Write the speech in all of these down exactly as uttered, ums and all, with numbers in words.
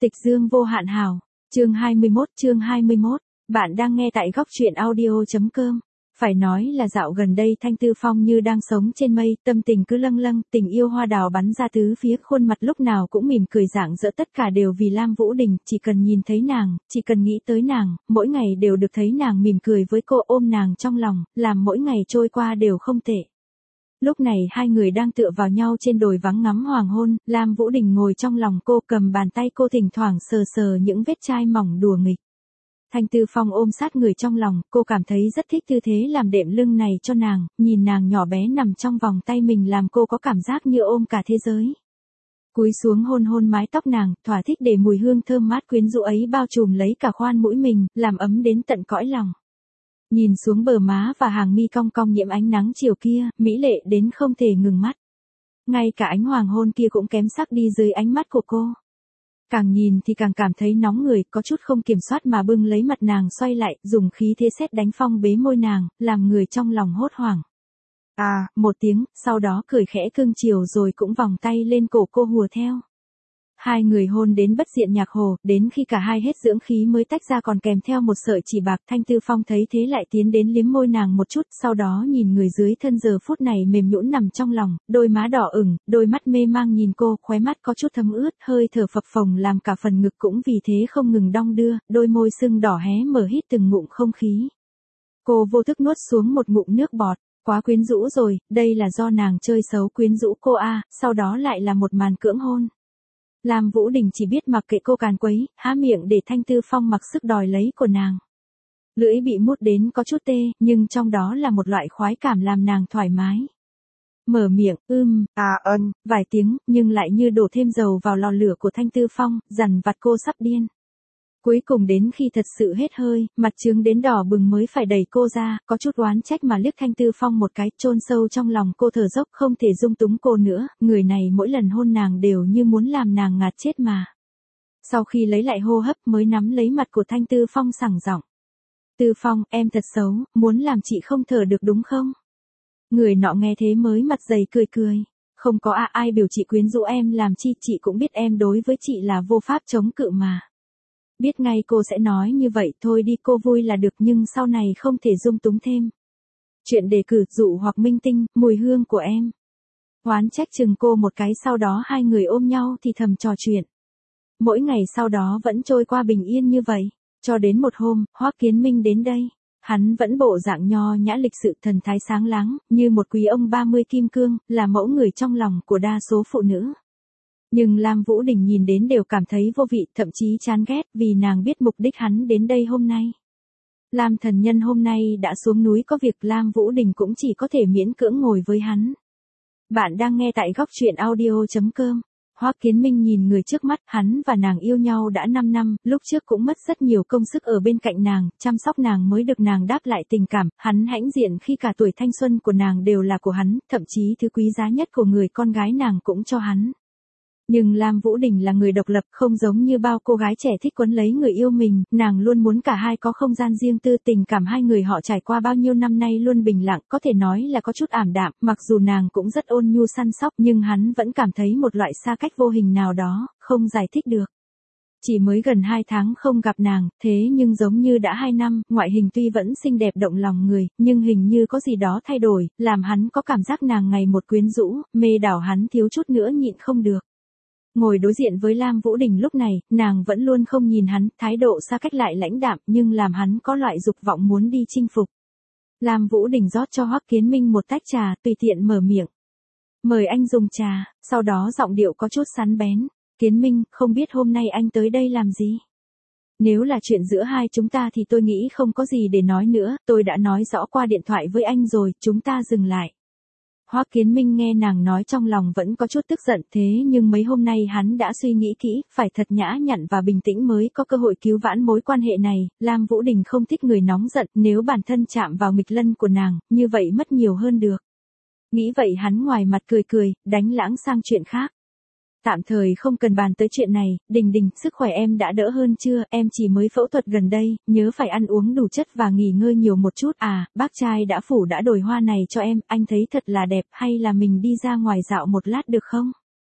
Tịch dương vô hạn hào, chương hai mươi mốt, chương hai mươi mốt, bạn đang nghe tại góc truyện audio.com. Phải nói là dạo gần đây Thanh Tư Phong như đang sống trên mây, tâm tình cứ lâng lâng, tình yêu hoa đào bắn ra tứ phía, khuôn mặt lúc nào cũng mỉm cười rạng rỡ, tất cả đều vì Lam Vũ Đình, chỉ cần nhìn thấy nàng, chỉ cần nghĩ tới nàng, mỗi ngày đều được thấy nàng mỉm cười với cô, ôm nàng trong lòng, làm mỗi ngày trôi qua đều không tệ. Lúc này hai người đang tựa vào nhau trên đồi vắng ngắm hoàng hôn, Lam Vũ Đình ngồi trong lòng cô, cầm bàn tay cô thỉnh thoảng sờ sờ những vết chai mỏng đùa nghịch. Thanh Tư Phong ôm sát người trong lòng, cô cảm thấy rất thích tư thế làm đệm lưng này cho nàng, nhìn nàng nhỏ bé nằm trong vòng tay mình làm cô có cảm giác như ôm cả thế giới. Cúi xuống hôn hôn mái tóc nàng, thỏa thích để mùi hương thơm mát quyến rũ ấy bao trùm lấy cả khoan mũi mình, làm ấm đến tận cõi lòng. Nhìn xuống bờ má và hàng mi cong cong nhiễm ánh nắng chiều kia, mỹ lệ đến không thể ngừng mắt. Ngay cả ánh hoàng hôn kia cũng kém sắc đi dưới ánh mắt của cô. Càng nhìn thì càng cảm thấy nóng người, có chút không kiểm soát mà bưng lấy mặt nàng xoay lại, dùng khí thế sét đánh phong bế môi nàng, làm người trong lòng hốt hoảng. À, một tiếng, sau đó cười khẽ cưng chiều rồi cũng vòng tay lên cổ cô hùa theo. Hai người hôn đến bất diện nhạc hồ, đến khi cả hai hết dưỡng khí mới tách ra còn kèm theo một sợi chỉ bạc. Thanh Tư Phong thấy thế lại tiến đến liếm môi nàng một chút, sau đó nhìn người dưới thân giờ phút này mềm nhũn nằm trong lòng, đôi má đỏ ửng, đôi mắt mê mang nhìn cô, khóe mắt có chút thấm ướt, hơi thở phập phồng làm cả phần ngực cũng vì thế không ngừng đong đưa, đôi môi sưng đỏ hé mở hít từng ngụm không khí. Cô vô thức nuốt xuống một ngụm nước bọt. Quá quyến rũ rồi, đây là do nàng chơi xấu quyến rũ cô à, sau đó lại là một màn cưỡng hôn. Lam Vũ Đình chỉ biết mặc kệ cô càn quấy, há miệng để Thanh Tư Phong mặc sức đòi lấy của nàng. Lưỡi bị mút đến có chút tê, nhưng trong đó là một loại khoái cảm làm nàng thoải mái. Mở miệng, ưm, à ân, vài tiếng, nhưng lại như đổ thêm dầu vào lò lửa của Thanh Tư Phong, dằn vặt cô sắp điên. Cuối cùng đến khi thật sự hết hơi, mặt trướng đến đỏ bừng mới phải đẩy cô ra, có chút oán trách mà liếc Thanh Tư Phong một cái, chôn sâu trong lòng cô thở dốc không thể dung túng cô nữa, người này mỗi lần hôn nàng đều như muốn làm nàng ngạt chết mà. Sau khi lấy lại hô hấp mới nắm lấy mặt của Thanh Tư Phong sảng giọng. Tư Phong, em thật xấu, muốn làm chị không thở được đúng không? Người nọ nghe thế mới mặt dày cười cười. Không có à, ai biểu chị quyến rũ em làm chi, chị cũng biết em đối với chị là vô pháp chống cự mà. Biết ngay cô sẽ nói như vậy, thôi đi, cô vui là được nhưng sau này không thể dung túng thêm. Chuyện đề cử dụ hoặc minh tinh, mùi hương của em. Oán trách chừng cô một cái, sau đó hai người ôm nhau thì thầm trò chuyện. Mỗi ngày sau đó vẫn trôi qua bình yên như vậy, cho đến một hôm, Hoắc Kiến Minh đến đây. Hắn vẫn bộ dạng nho nhã lịch sự, thần thái sáng láng, như một quý ông ba mươi kim cương, là mẫu người trong lòng của đa số phụ nữ. Nhưng Lam Vũ Đình nhìn đến đều cảm thấy vô vị, thậm chí chán ghét, vì nàng biết mục đích hắn đến đây hôm nay. Lam thần nhân hôm nay đã xuống núi có việc, Lam Vũ Đình cũng chỉ có thể miễn cưỡng ngồi với hắn. Bạn đang nghe tại góc truyện audio.com. Hoắc Kiến Minh nhìn người trước mắt, hắn và nàng yêu nhau đã năm năm, lúc trước cũng mất rất nhiều công sức ở bên cạnh nàng, chăm sóc nàng mới được nàng đáp lại tình cảm, hắn hãnh diện khi cả tuổi thanh xuân của nàng đều là của hắn, thậm chí thứ quý giá nhất của người con gái nàng cũng cho hắn. Nhưng Lam Vũ Đình là người độc lập, không giống như bao cô gái trẻ thích quấn lấy người yêu mình, nàng luôn muốn cả hai có không gian riêng tư, tình cảm hai người họ trải qua bao nhiêu năm nay luôn bình lặng, có thể nói là có chút ảm đạm, mặc dù nàng cũng rất ôn nhu săn sóc, nhưng hắn vẫn cảm thấy một loại xa cách vô hình nào đó, không giải thích được. Chỉ mới gần hai tháng không gặp nàng, thế nhưng giống như đã hai năm, ngoại hình tuy vẫn xinh đẹp động lòng người, nhưng hình như có gì đó thay đổi, làm hắn có cảm giác nàng ngày một quyến rũ, mê đảo hắn thiếu chút nữa nhịn không được. Ngồi đối diện với Lam Vũ Đình lúc này, nàng vẫn luôn không nhìn hắn, thái độ xa cách lại lãnh đạm, nhưng làm hắn có loại dục vọng muốn đi chinh phục. Lam Vũ Đình rót cho Hoắc Kiến Minh một tách trà, tùy tiện mở miệng. Mời anh dùng trà, sau đó giọng điệu có chút sắn bén. Kiến Minh, không biết hôm nay anh tới đây làm gì? Nếu là chuyện giữa hai chúng ta thì tôi nghĩ không có gì để nói nữa, tôi đã nói rõ qua điện thoại với anh rồi, chúng ta dừng lại. Hoắc Kiến Minh nghe nàng nói trong lòng vẫn có chút tức giận, thế nhưng mấy hôm nay hắn đã suy nghĩ kỹ, phải thật nhã nhặn và bình tĩnh mới có cơ hội cứu vãn mối quan hệ này. Lam Vũ Đình không thích người nóng giận, nếu bản thân chạm vào nghịch lân của nàng, như vậy mất nhiều hơn được. Nghĩ vậy hắn ngoài mặt cười cười, đánh lãng sang chuyện khác. Tạm thời không cần bàn tới chuyện này, Đình Đình, sức khỏe em đã đỡ hơn chưa, em chỉ mới phẫu thuật gần đây, nhớ phải ăn uống đủ chất và nghỉ ngơi nhiều một chút. À, bác trai đã phủ đã đổi hoa này cho em, anh thấy thật là đẹp, hay là mình đi ra ngoài dạo một lát được không?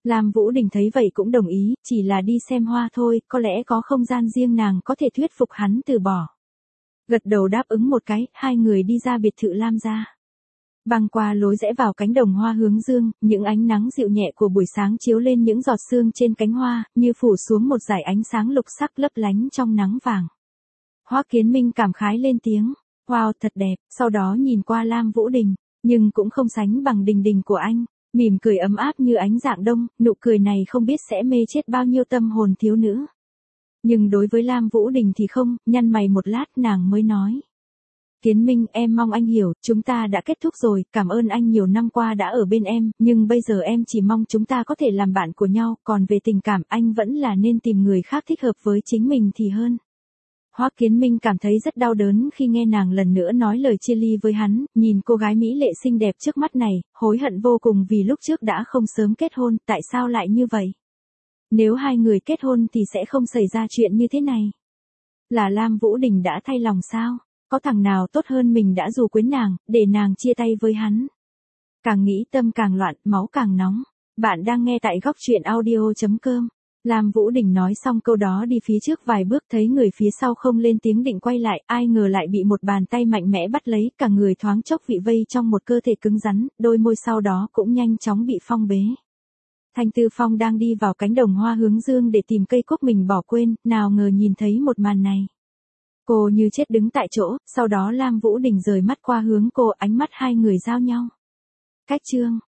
Lam Vũ Đình thấy vậy cũng đồng ý, chỉ là đi xem hoa thôi, có lẽ có không gian riêng nàng có thể thuyết phục hắn từ bỏ. Gật đầu đáp ứng một cái, hai người đi ra biệt thự Lam gia. Băng qua lối rẽ vào cánh đồng hoa hướng dương, những ánh nắng dịu nhẹ của buổi sáng chiếu lên những giọt sương trên cánh hoa, như phủ xuống một dải ánh sáng lục sắc lấp lánh trong nắng vàng. Hoắc Kiến Minh cảm khái lên tiếng, wow thật đẹp, sau đó nhìn qua Lam Vũ Đình, nhưng cũng không sánh bằng Đình Đình của anh, mỉm cười ấm áp như ánh dạng đông, nụ cười này không biết sẽ mê chết bao nhiêu tâm hồn thiếu nữ. Nhưng đối với Lam Vũ Đình thì không, nhăn mày một lát nàng mới nói. Kiến Minh, em mong anh hiểu, chúng ta đã kết thúc rồi, cảm ơn anh nhiều năm qua đã ở bên em, nhưng bây giờ em chỉ mong chúng ta có thể làm bạn của nhau, còn về tình cảm anh vẫn là nên tìm người khác thích hợp với chính mình thì hơn. Hoắc Kiến Minh cảm thấy rất đau đớn khi nghe nàng lần nữa nói lời chia ly với hắn, nhìn cô gái mỹ lệ xinh đẹp trước mắt này, hối hận vô cùng vì lúc trước đã không sớm kết hôn, tại sao lại như vậy? Nếu hai người kết hôn thì sẽ không xảy ra chuyện như thế này. Là Lam Vũ Đình đã thay lòng sao? Có thằng nào tốt hơn mình đã dù quyến nàng, để nàng chia tay với hắn. Càng nghĩ tâm càng loạn, máu càng nóng. Bạn đang nghe tại góc truyện audio chấm com. Lam Vũ Đình nói xong câu đó đi phía trước vài bước thấy người phía sau không lên tiếng định quay lại, ai ngờ lại bị một bàn tay mạnh mẽ bắt lấy, cả người thoáng chốc bị vây trong một cơ thể cứng rắn, đôi môi sau đó cũng nhanh chóng bị phong bế. Thanh Tư Phong đang đi vào cánh đồng hoa hướng dương để tìm cây cúc mình bỏ quên, nào ngờ nhìn thấy một màn này. Cô như chết đứng tại chỗ, sau đó Lam Vũ Đình rời mắt qua hướng cô, ánh mắt hai người giao nhau. Cách chương